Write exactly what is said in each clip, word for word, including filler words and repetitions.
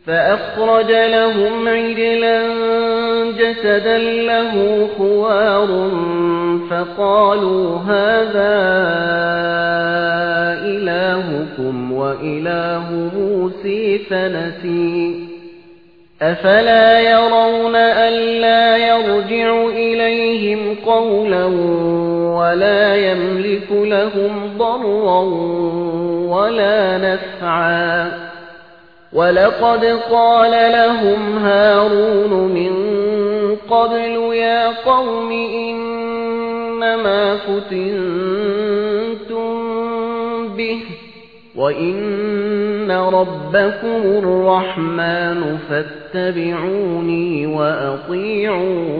فأخرج لهم عجلا جسدا له خوار فقالوا هذا إلهكم وإله موسى فنسي أفلا يرون ألا يرجع إليهم قولا ولا يملك لهم ضرا ولا نفعا ولقد قال لهم هارون من قبل يا قوم إنما فتنتم به وإن ربكم الرحمن فاتبعوني وأطيعوا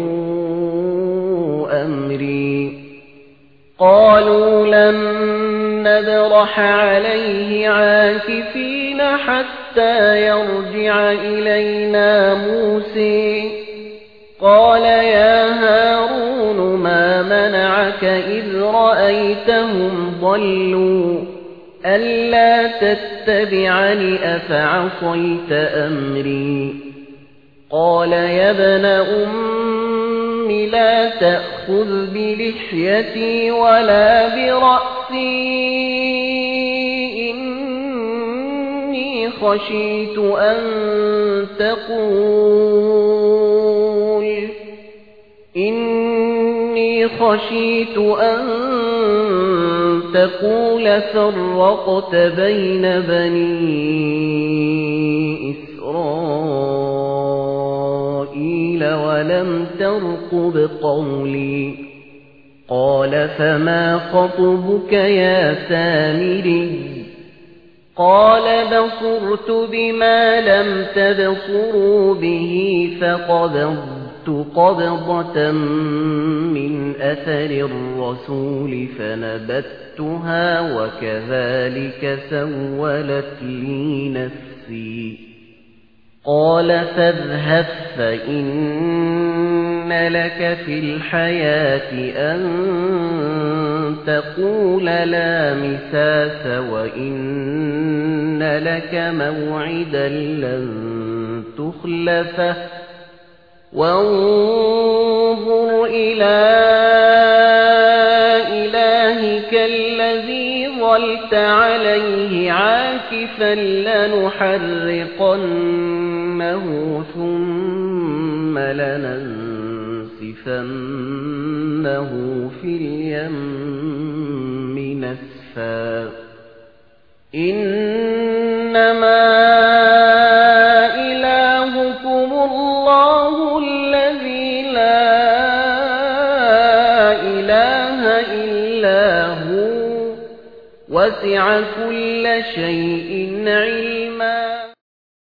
أمري قالوا لن نبرح عليه عاكفين حتى يرجع إلينا موسى قال يا هارون ما منعك إذ رأيتهم ضلوا ألا تتبعني أفعصيت أمري قال يا ابن أم لا تأخذ بلحيتي ولا برأسي إني خشيت أن تقول إني خشيت أن تقول فرقت بين بني إسرائيل ولم ترقب قولي قال فما خطبك يا سامري قال بصرت بما لم تبصروا به فقبضت قبضة من أثر الرسول فنبتها وكذلك سولت لي نفسي قال فاذهب فإن لك في الحياة أن تقول لا مساس وإن لك موعدا لن تخلفه وانظر إلى إلهك الذي ظلت عليه عاكفا لنحرقنه ثم لننسفنه في اليم نسفا إنما إلهكم الله الذي لا إله إلا هو وسع كل شيء علما.